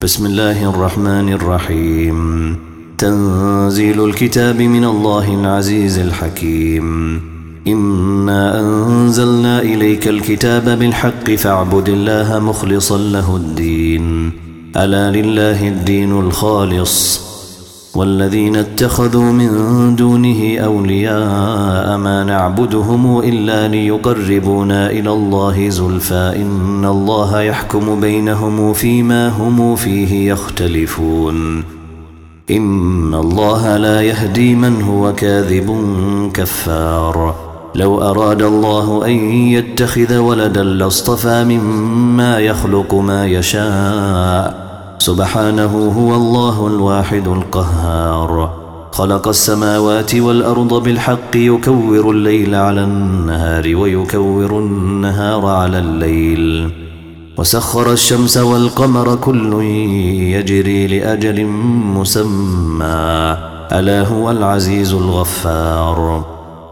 بسم الله الرحمن الرحيم. تنزيل الكتاب من الله العزيز الحكيم. إنا أنزلنا إليك الكتاب بالحق فاعبد الله مخلصا له الدين. ألا لله الدين الخالص والذين اتخذوا من دونه أولياء ما نعبدهم إلا ليقربونا إلى الله زلفى إن الله يحكم بينهم فيما هم فيه يختلفون. إن الله لا يهدي من هو كاذب كفار. لو أراد الله أن يتخذ ولدا لاصطفى مما يخلق ما يشاء سبحانه هو الله الواحد القهار. خلق السماوات والأرض بالحق يكور الليل على النهار ويكور النهار على الليل وسخر الشمس والقمر كل يجري لأجل مسمى ألا هو العزيز الغفار.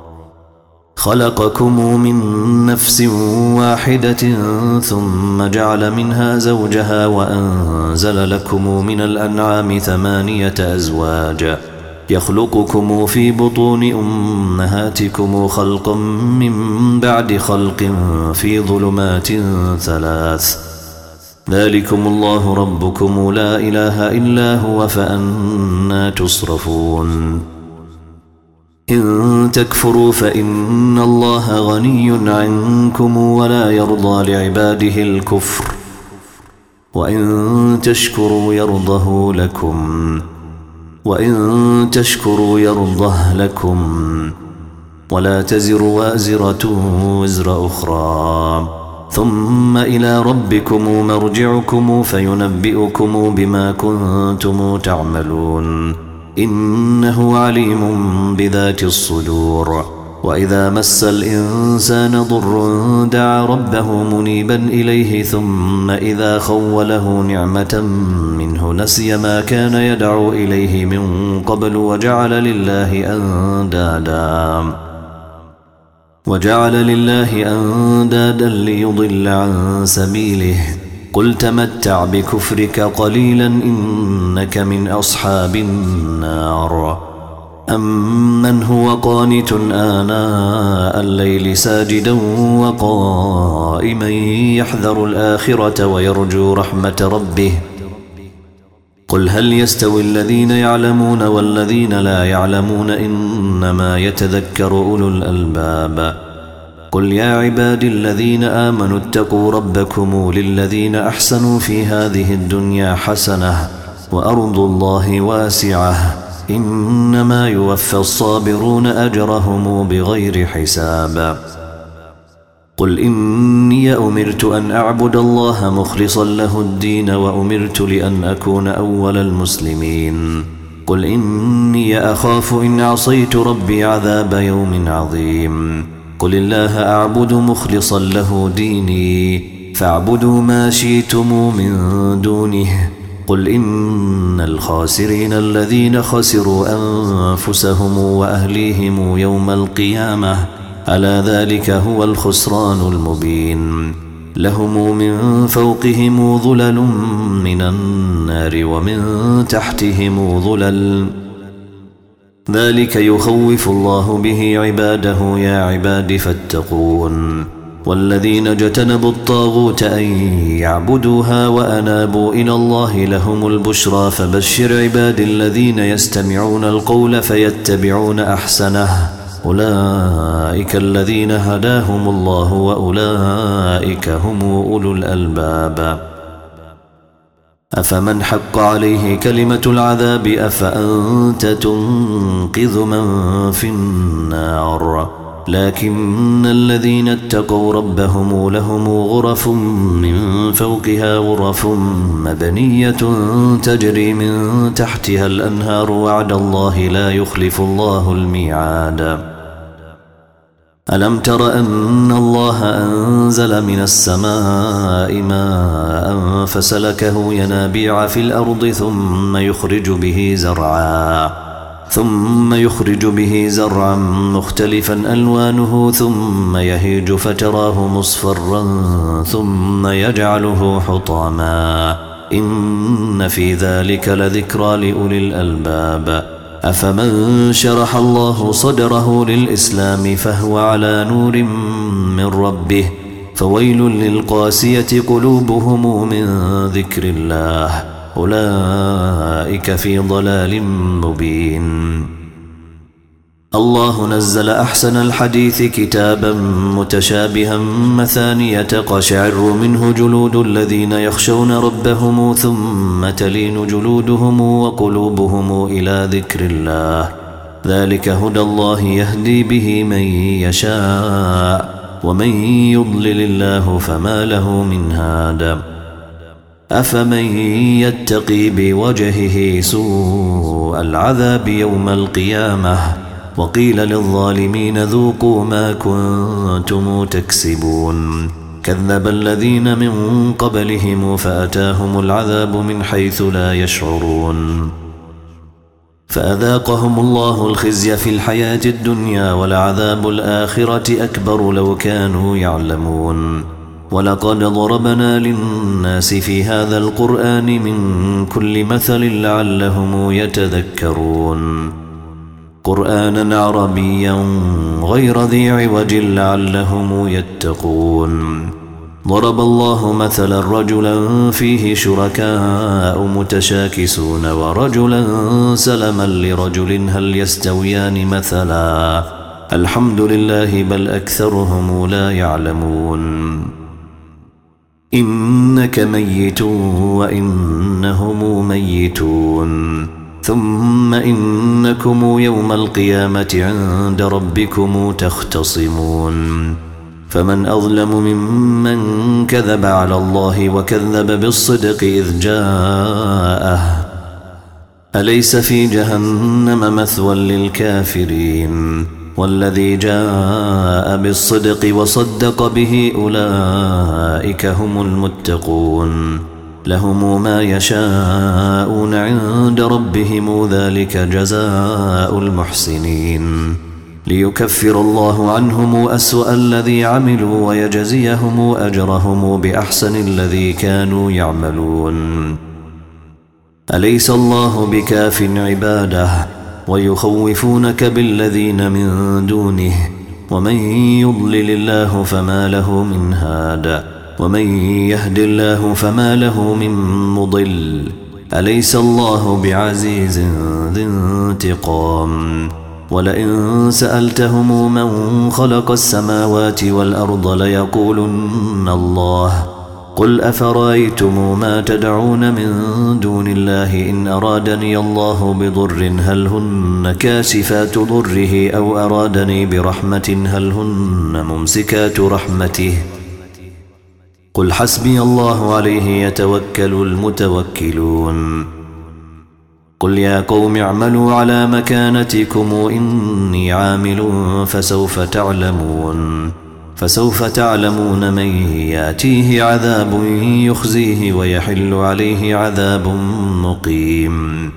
خلقكم من نفس واحدة ثم جعل منها زوجها وأنزل لكم من الأنعام 8 أزواج يخلقكم في بطون أمهاتكم خلقا من بعد خلق في ظلمات 3. ذلكم الله ربكم لا إله إلا هو فأنى تصرفون. إن تكفروا فإن الله غني عنكم ولا يرضى لعباده الكفر وإن تشكروا يرضه لكم ولا تزر وازرة وزر أخرى ثم إلى ربكم مرجعكم فينبئكم بما كنتم تعملون إنه عليم بذات الصدور. وإذا مس الإنسان ضر دعا ربه منيبا إليه ثم إذا خوله نعمة منه نسي ما كان يدعو إليه من قبل وجعل لله أندادا ليضل عن سبيله. قل تمتع بكفرك قليلا إنك من أصحاب النار. أمن هو قانت آناء الليل ساجدا وقائما يحذر الآخرة ويرجو رحمة ربه قل هل يستوي الذين يعلمون والذين لا يعلمون إنما يتذكر أولو الألباب. قل يا عبادي الذين آمنوا اتقوا ربكم للذين أحسنوا في هذه الدنيا حسنة وأرض الله واسعة إنما يوفى الصابرون أجرهم بغير حساب. قل إني أمرت أن أعبد الله مخلصا له الدين وأمرت لأن أكون أول المسلمين. قل إني أخاف إن عصيت ربي عذاب يوم عظيم. قل الله أعبد مخلصا له ديني فاعبدوا ما شئتم من دونه. قل إن الخاسرين الذين خسروا أنفسهم وأهليهم يوم القيامة ألا ذلك هو الخسران المبين. لهم من فوقهم ظلل من النار ومن تحتهم ظلل ذلك يخوف الله به عباده يا عباد فاتقون. والذين اجتنبوا الطاغوت أن يعبدوها وأنابوا إلى الله لهم البشرى فبشر عباد الذين يستمعون القول فيتبعون أحسنه أولئك الذين هداهم الله وأولئك هم أولو الألباب. أفمن حق عليه كلمة العذاب أفأنت تنقذ من في النار. لكن الذين اتقوا ربهم لهم غرف من فوقها غرف مبنية تجري من تحتها الأنهار وعد الله لا يخلف الله الميعاد. ألم تر أن الله أنزل من السماء ماء فسلكه ينابيع في الأرض ثم يخرج به زرعا مختلفا ألوانه ثم يهيج فتراه مصفرا ثم يجعله حطاما إن في ذلك لذكرى لأولي الألباب أفمن شرح الله صدره للإسلام فهو على نور من ربه فويل للقاسية قلوبهم من ذكر الله أولئك في ضلال مبين. الله نزل أحسن الحديث كتابا متشابها مثانية تقشعر منه جلود الذين يخشون ربهم ثم تلين جلودهم وقلوبهم إلى ذكر الله ذلك هدى الله يهدي به من يشاء ومن يضلل الله فما له من هاد أفمن يتقي بوجهه سوء العذاب يوم القيامة وقيل للظالمين ذوقوا ما كنتم تكسبون كذب الذين من قبلهم فأتاهم العذاب من حيث لا يشعرون فأذاقهم الله الخزي في الحياة الدنيا ولعذاب الآخرة أكبر لو كانوا يعلمون ولقد ضربنا للناس في هذا القرآن من كل مثل لعلهم يتذكرون قرآنا عربيا غير ذي عوج لعلهم يتقون ضرب الله مثلا رجلا فيه شركاء متشاكسون ورجلا سلما لرجل هل يستويان مثلا الحمد لله بل أكثرهم لا يعلمون إنك ميت وإنهم ميتون ثم إنكم يوم القيامة عند ربكم تختصمون فمن أظلم ممن كذب على الله وكذب بالصدق إذ جاءه أليس في جهنم مثوى للكافرين والذي جاء بالصدق وصدق به أولئك هم المتقون لهم ما يشاءون عند ربهم ذلك جزاء المحسنين ليكفر الله عنهم أسوأ الذي عملوا ويجزيهم أجرهم بأحسن الذي كانوا يعملون أليس الله بكاف عباده ويخوفونك بالذين من دونه ومن يضلل الله فما له من هاد ومن يهد الله فما له من مضل أليس الله بعزيز ذي انتقام ولئن سألتهم من خلق السماوات والأرض ليقولن الله قل أفرأيتم ما تدعون من دون الله إن أرادني الله بضر هل هن كاشفات ضره أو أرادني برحمة هل هن ممسكات رحمته قل حسبي الله عليه يتوكل المتوكلون قل يا قوم اعملوا على مكانتكم إني عامل فسوف تعلمون من يأتيه عذاب يخزيه ويحل عليه عذاب مقيم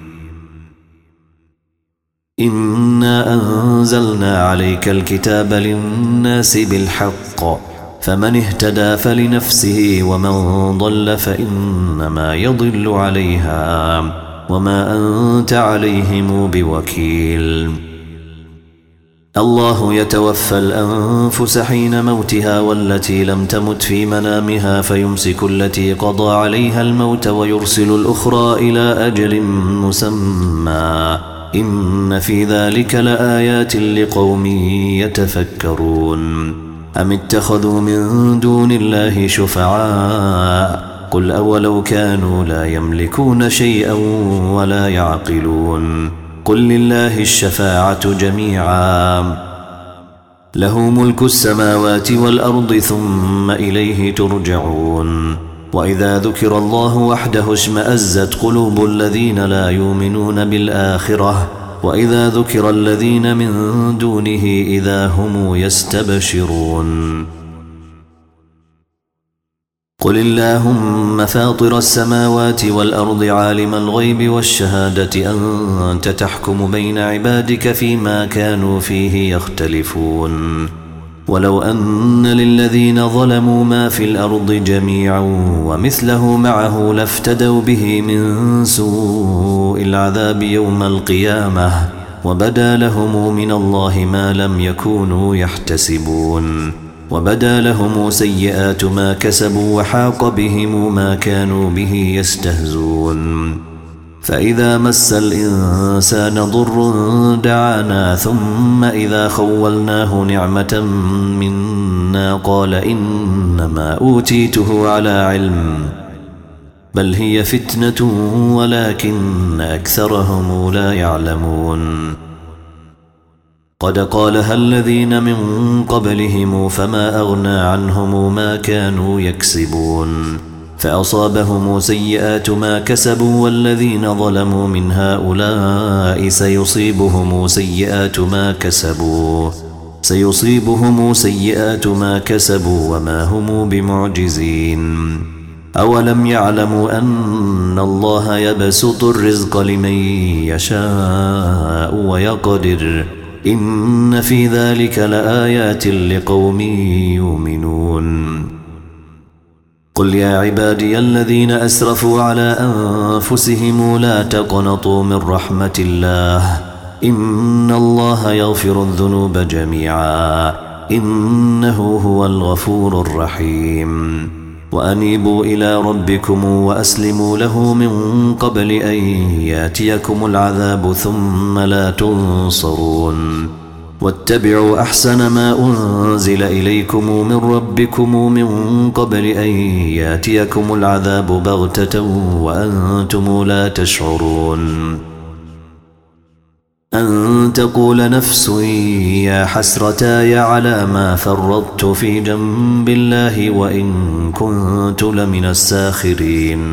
إنا أنزلنا عليك الكتاب للناس بالحق فمن اهتدى فلنفسه ومن ضل فإنما يضل عليها وما أنت عليهم بوكيل الله يتوفى الأنفس حين موتها والتي لم تمت في منامها فيمسك التي قضى عليها الموت ويرسل الأخرى إلى أجل مسمى إن في ذلك لآيات لقوم يتفكرون أم اتخذوا من دون الله شفعاء قل أولو كانوا لا يملكون شيئا ولا يعقلون قل لله الشفاعة جميعا له ملك السماوات والأرض ثم إليه ترجعون وإذا ذكر الله وحده اشمأزت قلوب الذين لا يؤمنون بالآخرة وإذا ذكر الذين من دونه إذا هم يستبشرون قل اللهم فاطر السماوات والأرض عالم الغيب والشهادة أنت تحكم بين عبادك فيما كانوا فيه يختلفون ولو أن للذين ظلموا ما في الأرض جميعا ومثله معه لافتدوا به من سوء العذاب يوم القيامة وبدا لهم من الله ما لم يكونوا يحتسبون وبدا لهم سيئات ما كسبوا وحاق بهم ما كانوا به يستهزون فإذا مس الإنسان ضر دعانا ثم إذا خولناه نعمة منا قال إنما أوتيته على علم بل هي فتنة ولكن أكثرهم لا يعلمون قد قالها الذين من قبلهم فما أغنى عنهم ما كانوا يكسبون فأصابهم سيئات ما كسبوا والذين ظلموا من هؤلاء سيصيبهم سيئات ما كسبوا وما هم بمعجزين أولم يعلموا أن الله يبسط الرزق لمن يشاء ويقدر إن في ذلك لآيات لقوم يؤمنون قل يا عبادي الذين أسرفوا على أنفسهم لا تقنطوا من رحمة الله إن الله يغفر الذنوب جميعا إنه هو الغفور الرحيم وأنيبوا إلى ربكم وأسلموا له من قبل أن ياتيكم العذاب ثم لا تنصرون واتبعوا أحسن ما أنزل إليكم من ربكم من قبل أن ياتيكم العذاب بغتة وأنتم لا تشعرون أن تقول نفس يا حسرتاي على ما فرطت في جنب الله وإن كنت لمن الساخرين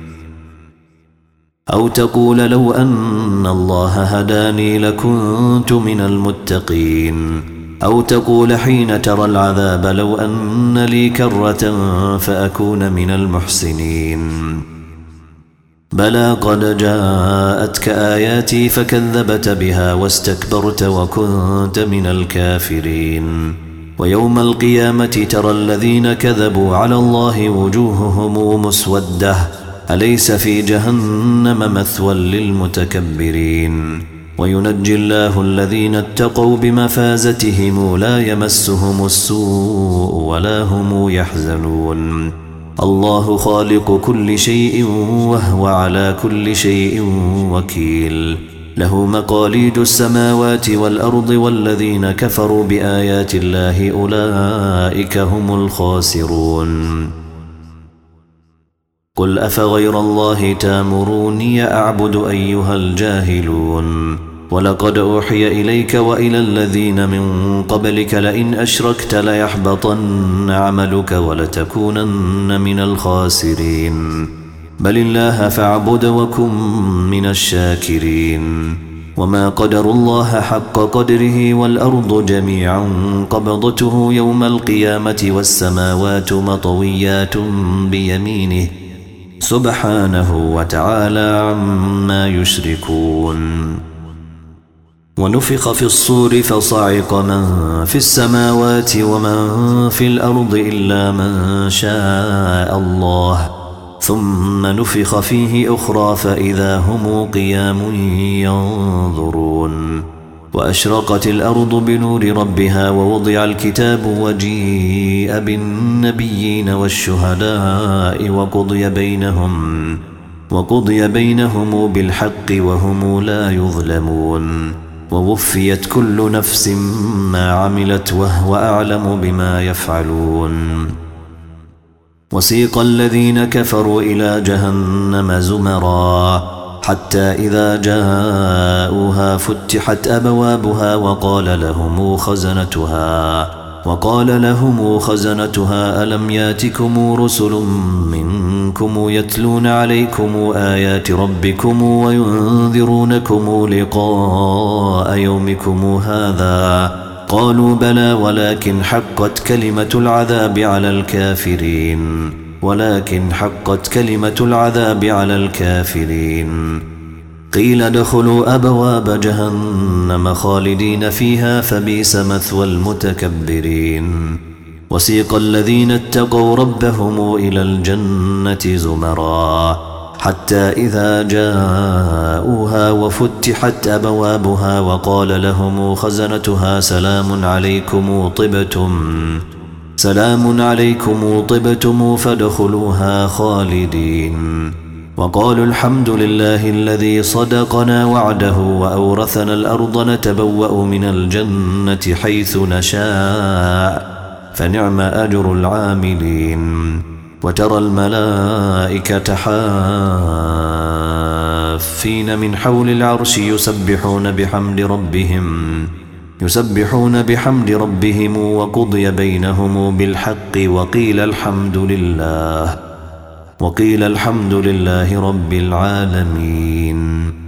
أو تقول لو أن الله هداني لكنت من المتقين أو تقول حين ترى العذاب لو أن لي كرة فأكون من المحسنين بلى قد جاءتك آياتي فكذبت بها واستكبرت وكنت من الكافرين ويوم القيامة ترى الذين كذبوا على الله وجوههم مسودة أليس في جهنم مثوى للمتكبرين وينجي الله الذين اتقوا بمفازتهم لا يمسهم السوء ولا هم يحزنون الله خالق كل شيء وهو على كل شيء وكيل له مقاليد السماوات والأرض والذين كفروا بآيات الله أولئك هم الخاسرون قل أفغير الله تامروني أعبد أيها الجاهلون ولقد أوحي إليك وإلى الذين من قبلك لئن أشركت ليحبطن عملك ولتكونن من الخاسرين بل الله فاعبد وكن من الشاكرين وما قدر الله حق قدره والأرض جميعا قبضته يوم القيامة والسماوات مطويات بيمينه سبحانه وتعالى عما يشركون ونفخ في الصور فصعق من في السماوات ومن في الأرض إلا من شاء الله ثم نفخ فيه أخرى فإذا هم قيام ينظرون وأشرقت الأرض بنور ربها ووضع الكتاب وجيء بالنبيين والشهداء وقضي بينهم بالحق وهم لا يظلمون ووفيت كل نفس ما عملت وهو أعلم بما يفعلون وسيق الذين كفروا إلى جهنم زمرا حتى إذا جاءوها فتحت أبوابها وقال لهم خزنتها ألم ياتكم رسل منكم يتلون عليكم آيات ربكم وينذرونكم لقاء يومكم هذا قالوا بلى ولكن حقت كلمة العذاب على الكافرين قيل ادخلوا أبواب جهنم خالدين فيها فبئس مثوى المتكبرين وسيق الذين اتقوا ربهم إلى الجنة زمرا حتى إذا جاءوها وفتحت أبوابها وقال لهم خزنتها سلام عليكم طبتم فادخلوها خالدين وقالوا الحمد لله الذي صدقنا وعده وأورثنا الأرض نتبوأ من الجنة حيث نشاء فنعم أجر العاملين وترى الملائكة حافين من حول العرش يسبحون بحمد ربهم وقضي بينهم بالحق وقيل الحمد لله رب العالمين.